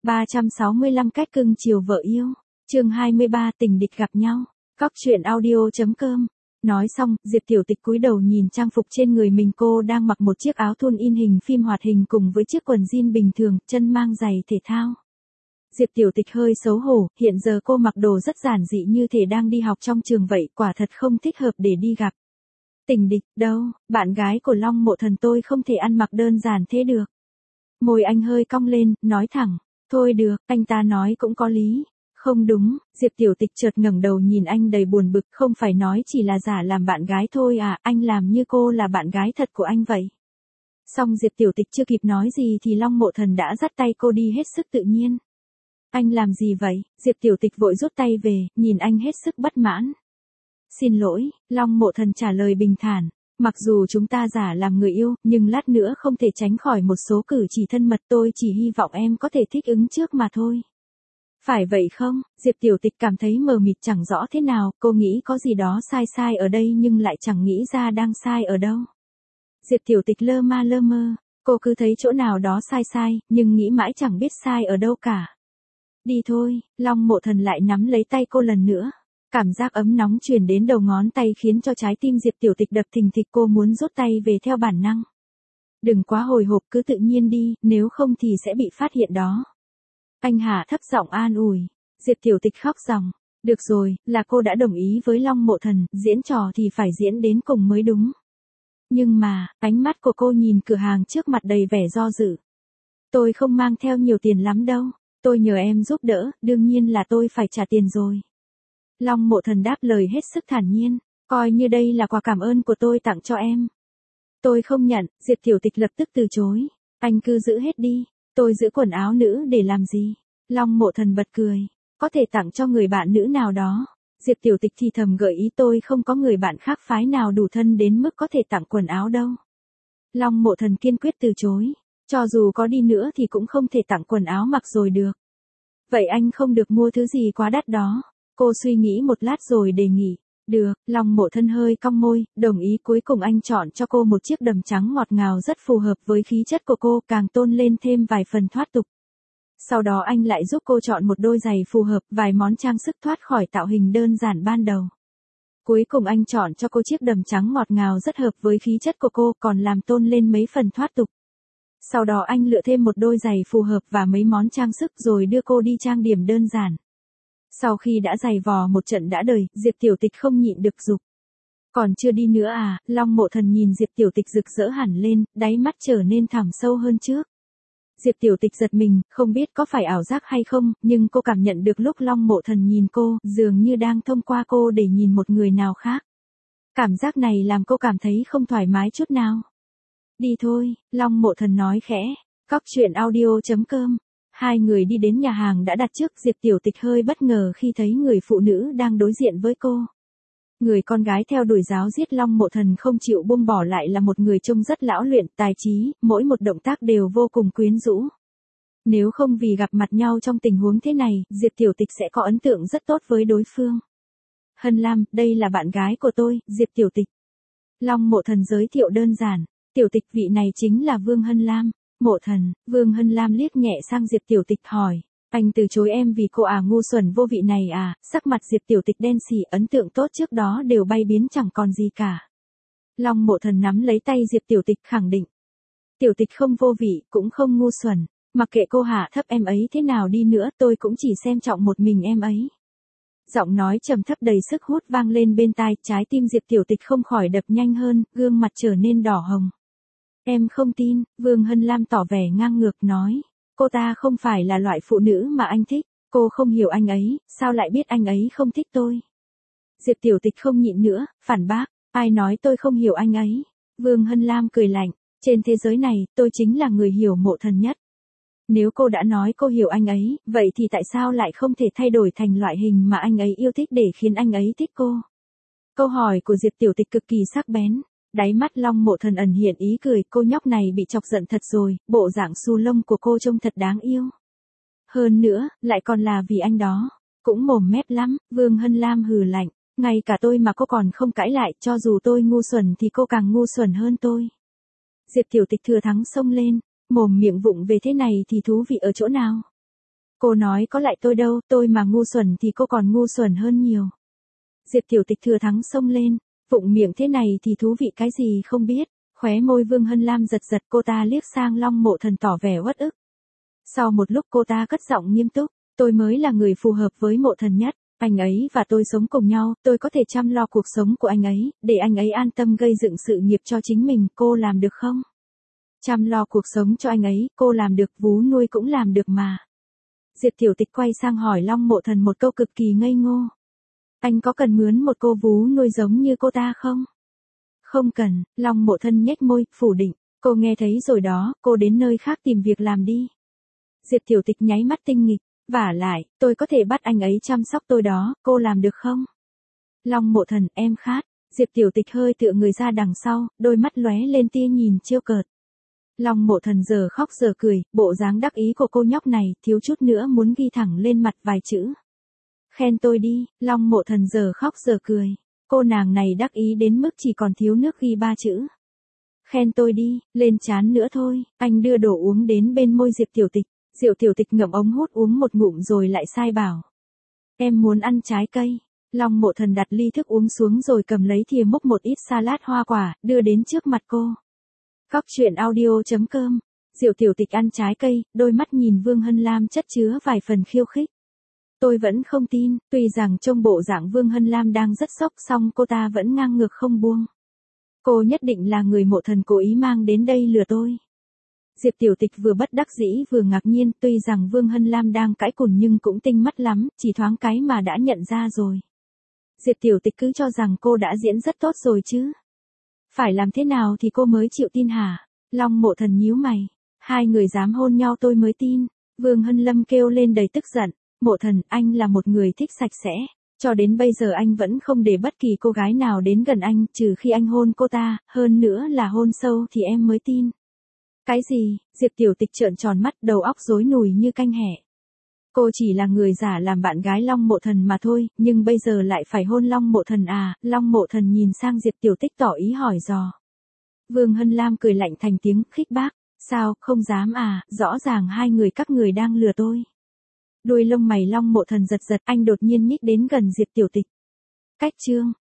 365 cách cưng chiều vợ yêu. Chương 23 tình địch gặp nhau. Cóc truyện audio.com. Nói xong, Diệp Tiểu Tịch cúi đầu nhìn trang phục trên người mình, cô đang mặc một chiếc áo thun in hình phim hoạt hình cùng với chiếc quần jean bình thường, chân mang giày thể thao. Diệp Tiểu Tịch hơi xấu hổ, hiện giờ cô mặc đồ rất giản dị như thể đang đi học trong trường vậy, quả thật không thích hợp để đi gặp tình địch đâu, bạn gái của Long Mộ Thần, tôi không thể ăn mặc đơn giản thế được. Môi anh hơi cong lên, nói thẳng, thôi được, anh ta nói cũng có lý. Không đúng, Diệp Tiểu Tịch chợt ngẩng đầu nhìn anh đầy buồn bực, không phải nói chỉ là giả làm bạn gái thôi à, anh làm như cô là bạn gái thật của anh vậy. Xong Diệp Tiểu Tịch chưa kịp nói gì thì Long Mộ Thần đã dắt tay cô đi hết sức tự nhiên. Anh làm gì vậy? Diệp Tiểu Tịch vội rút tay về, nhìn anh hết sức bất mãn. Xin lỗi, Long Mộ Thần trả lời bình thản. Mặc dù chúng ta giả làm người yêu, nhưng lát nữa không thể tránh khỏi một số cử chỉ thân mật, tôi chỉ hy vọng em có thể thích ứng trước mà thôi. Phải vậy không? Diệp Tiểu Tịch cảm thấy mờ mịt chẳng rõ thế nào, cô nghĩ có gì đó sai ở đây nhưng lại chẳng nghĩ ra đang sai ở đâu. Diệp Tiểu Tịch lơ mơ, cô cứ thấy chỗ nào đó sai, nhưng nghĩ mãi chẳng biết sai ở đâu cả. Đi thôi, Long Mộ Thần lại nắm lấy tay cô lần nữa. Cảm giác ấm nóng truyền đến đầu ngón tay khiến cho trái tim Diệp Tiểu Tịch đập thình thịch, cô muốn rút tay về theo bản năng. Đừng quá hồi hộp, cứ tự nhiên đi, nếu không thì sẽ bị phát hiện đó. Anh hạ thấp giọng an ủi. Diệp Tiểu Tịch khóc ròng. Được rồi, là cô đã đồng ý với Long Mộ Thần, diễn trò thì phải diễn đến cùng mới đúng. Nhưng mà, ánh mắt của cô nhìn cửa hàng trước mặt đầy vẻ do dự. Tôi không mang theo nhiều tiền lắm đâu, tôi nhờ em giúp đỡ, đương nhiên là tôi phải trả tiền rồi. Long Mộ Thần đáp lời hết sức thản nhiên, coi như đây là quà cảm ơn của tôi tặng cho em. Tôi không nhận, Diệp Tiểu Tịch lập tức từ chối. Anh cứ giữ hết đi, tôi giữ quần áo nữ để làm gì? Long Mộ Thần bật cười, có thể tặng cho người bạn nữ nào đó. Diệp Tiểu Tịch thì thầm gợi ý, tôi không có người bạn khác phái nào đủ thân đến mức có thể tặng quần áo đâu. Long Mộ Thần kiên quyết từ chối, cho dù có đi nữa thì cũng không thể tặng quần áo mặc rồi được. Vậy anh không được mua thứ gì quá đắt đó. Cô suy nghĩ một lát rồi đề nghị. Được, Long Mộ Thần hơi cong môi, đồng ý. Cuối cùng anh chọn cho cô một chiếc đầm trắng ngọt ngào rất phù hợp với khí chất của cô, càng tôn lên thêm vài phần thoát tục. Sau đó anh lại giúp cô chọn một đôi giày phù hợp, vài món trang sức thoát khỏi tạo hình đơn giản ban đầu. Cuối cùng anh chọn cho cô chiếc đầm trắng ngọt ngào rất hợp với khí chất của cô, còn làm tôn lên mấy phần thoát tục. Sau đó anh lựa thêm một đôi giày phù hợp và mấy món trang sức rồi đưa cô đi trang điểm đơn giản. Sau khi đã giày vò một trận đã đời, Diệp Tiểu Tịch không nhịn được giục. Còn chưa đi nữa à? Long Mộ Thần nhìn Diệp Tiểu Tịch rực rỡ hẳn lên, đáy mắt trở nên thẳm sâu hơn trước. Diệp Tiểu Tịch giật mình, không biết có phải ảo giác hay không, nhưng cô cảm nhận được lúc Long Mộ Thần nhìn cô, dường như đang thông qua cô để nhìn một người nào khác. Cảm giác này làm cô cảm thấy không thoải mái chút nào. Đi thôi, Long Mộ Thần nói khẽ. Cóc truyện audio.com. Hai người đi đến nhà hàng đã đặt trước, Diệp Tiểu Tịch hơi bất ngờ khi thấy người phụ nữ đang đối diện với cô. Người con gái theo đuổi giáo giết Long Mộ Thần không chịu buông bỏ lại là một người trông rất lão luyện, tài trí, mỗi một động tác đều vô cùng quyến rũ. Nếu không vì gặp mặt nhau trong tình huống thế này, Diệp Tiểu Tịch sẽ có ấn tượng rất tốt với đối phương. Hân Lam, đây là bạn gái của tôi, Diệp Tiểu Tịch. Long Mộ Thần giới thiệu đơn giản. Tiểu Tịch, vị này chính là Vương Hân Lam. Mộ Thần. Vương Hân Lam liếc nhẹ sang Diệp Tiểu Tịch hỏi. Anh từ chối em vì cô ngu xuẩn vô vị này à? Sắc mặt Diệp Tiểu Tịch đen xỉ, ấn tượng tốt trước đó đều bay biến chẳng còn gì cả. Long Mộ Thần nắm lấy tay Diệp Tiểu Tịch khẳng định. Tiểu Tịch không vô vị, cũng không ngu xuẩn. Mặc kệ cô hạ thấp em ấy thế nào đi nữa, tôi cũng chỉ xem trọng một mình em ấy. Giọng nói trầm thấp đầy sức hút vang lên bên tai, trái tim Diệp Tiểu Tịch không khỏi đập nhanh hơn, gương mặt trở nên đỏ hồng. Em không tin, Vương Hân Lam tỏ vẻ ngang ngược nói. Cô ta không phải là loại phụ nữ mà anh thích, cô không hiểu anh ấy, sao lại biết anh ấy không thích tôi? Diệp Tiểu Tịch không nhịn nữa, phản bác, ai nói tôi không hiểu anh ấy? Vương Hân Lam cười lạnh, trên thế giới này, tôi chính là người hiểu Mộ Thần nhất. Nếu cô đã nói cô hiểu anh ấy, vậy thì tại sao lại không thể thay đổi thành loại hình mà anh ấy yêu thích để khiến anh ấy thích cô? Câu hỏi của Diệp Tiểu Tịch cực kỳ sắc bén. Đáy mắt Long Mộ Thần ẩn hiện ý cười, cô nhóc này bị chọc giận thật rồi, bộ dạng xù lông của cô trông thật đáng yêu. Hơn nữa, lại còn là vì anh đó. Cũng mồm mép lắm, Vương Hân Lam hừ lạnh. Ngay cả tôi mà cô còn không cãi lại, cho dù tôi ngu xuẩn thì cô càng ngu xuẩn hơn tôi. Diệp Tiểu Tịch thừa thắng xông lên, mồm miệng vụng về thế này thì thú vị ở chỗ nào? Cô nói có lại tôi đâu, tôi mà ngu xuẩn thì cô còn ngu xuẩn hơn nhiều. Diệp Tiểu Tịch thừa thắng xông lên, vụng miệng thế này thì thú vị cái gì không biết, khóe môi Vương Hân Lam giật giật, cô ta liếc sang Long Mộ Thần tỏ vẻ uất ức. Sau một lúc cô ta cất giọng nghiêm túc, tôi mới là người phù hợp với Mộ Thần nhất, anh ấy và tôi sống cùng nhau, tôi có thể chăm lo cuộc sống của anh ấy, để anh ấy an tâm gây dựng sự nghiệp cho chính mình, cô làm được không? Chăm lo cuộc sống cho anh ấy, cô làm được, vú nuôi cũng làm được mà. Diệp Tiểu Tịch quay sang hỏi Long Mộ Thần một câu cực kỳ ngây ngô. Anh có cần mướn một cô vú nuôi giống như cô ta không? Không cần, Long Mộ Thần nhếch môi, phủ định. Cô nghe thấy rồi đó, cô đến nơi khác tìm việc làm đi. Diệp Tiểu Tịch nháy mắt tinh nghịch. Vả lại, tôi có thể bắt anh ấy chăm sóc tôi đó, cô làm được không? Long Mộ Thần, em khát. Diệp Tiểu Tịch hơi tựa người ra đằng sau, đôi mắt lóe lên tia nhìn trêu cợt. Long Mộ Thần giờ khóc giờ cười, bộ dáng đắc ý của cô nhóc này, thiếu chút nữa muốn ghi thẳng lên mặt vài chữ. Khen tôi đi, Long Mộ Thần giờ khóc giờ cười. Cô nàng này đắc ý đến mức chỉ còn thiếu nước ghi 3 chữ. Khen tôi đi, lên chán nữa thôi, anh đưa đồ uống đến bên môi Diệp Tiểu Tịch. Diệp Tiểu Tịch ngậm ống hút uống một ngụm rồi lại sai bảo. Em muốn ăn trái cây. Long Mộ Thần đặt ly thức uống xuống rồi cầm lấy thìa múc một ít salad hoa quả, đưa đến trước mặt cô. Cóc truyện audio.com. Diệp Tiểu Tịch ăn trái cây, đôi mắt nhìn Vương Hân Lam chất chứa vài phần khiêu khích. Tôi vẫn không tin, tuy rằng trông bộ dạng Vương Hân Lam đang rất sốc, song cô ta vẫn ngang ngược không buông. Cô nhất định là người Mộ Thần cố ý mang đến đây lừa tôi. Diệp Tiểu Tịch vừa bất đắc dĩ vừa ngạc nhiên, tuy rằng Vương Hân Lam đang cãi cùn nhưng cũng tinh mắt lắm, chỉ thoáng cái mà đã nhận ra rồi. Diệp Tiểu Tịch cứ cho rằng cô đã diễn rất tốt rồi chứ. Phải làm thế nào thì cô mới chịu tin hả? Long Mộ Thần nhíu mày. Hai người dám hôn nhau tôi mới tin. Vương Hân Lâm kêu lên đầy tức giận. Mộ Thần, anh là một người thích sạch sẽ. Cho đến bây giờ anh vẫn không để bất kỳ cô gái nào đến gần anh, trừ khi anh hôn cô ta, hơn nữa là hôn sâu thì em mới tin. Cái gì? Diệp Tiểu Tịch trợn tròn mắt, đầu óc rối nùi như canh hẹ. Cô chỉ là người giả làm bạn gái Long Mộ Thần mà thôi, nhưng bây giờ lại phải hôn Long Mộ Thần à? Long Mộ Thần nhìn sang Diệp Tiểu Tịch tỏ ý hỏi dò. Vương Hân Lam cười lạnh thành tiếng, khích bác. Sao, không dám à, rõ ràng hai người các người đang lừa tôi. Đuôi lông mày Long Mộ Thần giật giật, anh đột nhiên nhích đến gần Diệp Tiểu Tịch. Cách chương.